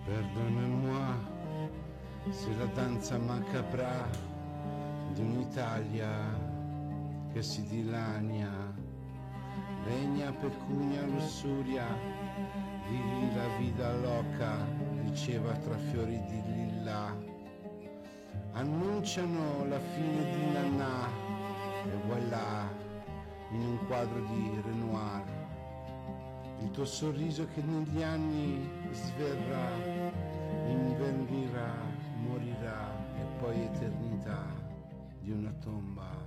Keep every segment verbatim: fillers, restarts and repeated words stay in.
Perdonnez-moi, c'est la danza macabra di un'Italia che si dilania, regna pecunia lussuria, vivi la vita loca, diceva tra fiori di lilla. Annunciano la fine di Nannà e voilà, in un quadro di Renoir, il tuo sorriso che negli anni sverrà, inverrirà, morirà e poi eternità di una tomba.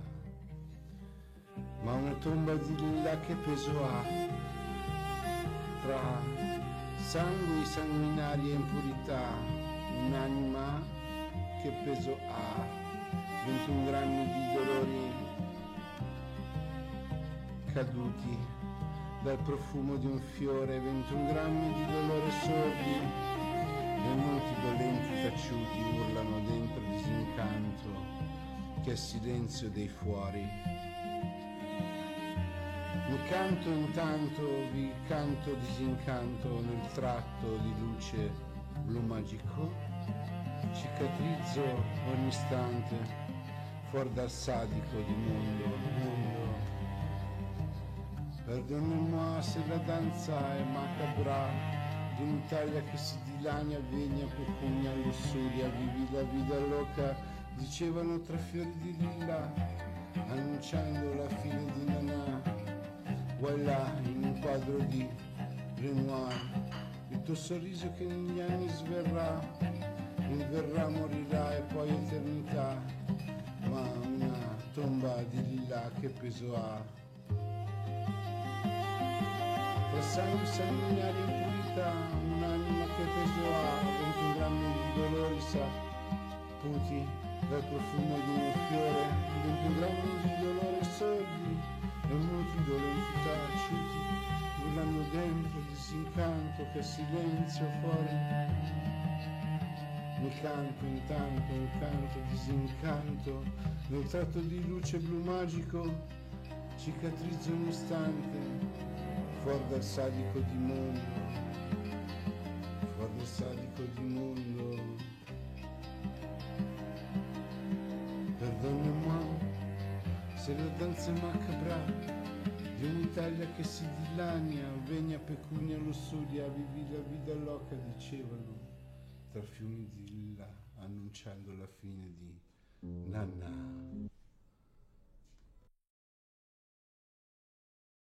Ma una tomba di lilla che peso ha, tra sangue, sanguinaria e impurità, un'anima che peso ha, ventuno grammi di dolori caduti dal profumo di un fiore, ventuno grammi di dolore sordi, e molti dolenti taciuti urlano dentro disincanto, che è silenzio dei fuori. Mi canto intanto, vi canto disincanto nel tratto di luce blu magico, cicatrizzo ogni istante, fuori dal sadico di mondo, mondo. Perdonnez-moi se la danza è macabra di un'Italia che si dilania, vegna, pecunia, lussuria, vivi la vita loca, dicevano tra fiori di lilla, annunciando la fine di Nannà. Voilà, in un quadro di Renoir, il tuo sorriso che negli anni sverrà, inverrà, morirà e poi eternità, ma una tomba di lilla che peso ha. Tra sangue, sanguinaria e impurità, un'anima che peso ha, ventuno grammi di dolori saputi dal profumo di un fiore, ventuno grammi di dolore sordi e molti dolenti taciuti, urlando dentro disincanto che silenzio fuori. Mi canto intanto, un canto disincanto, nel tratto di luce blu magico, cicatrizzo un istante, fuori dal sadico di mondo, fuori dal sadico di mondo. Perdonnez-moi, se la danza è macabra di un'Italia che si dilania, vegna, pecunia, lussuria, vivi la vita loca, dicevano tra fiumi di lilla, annunciando la fine di Nannà.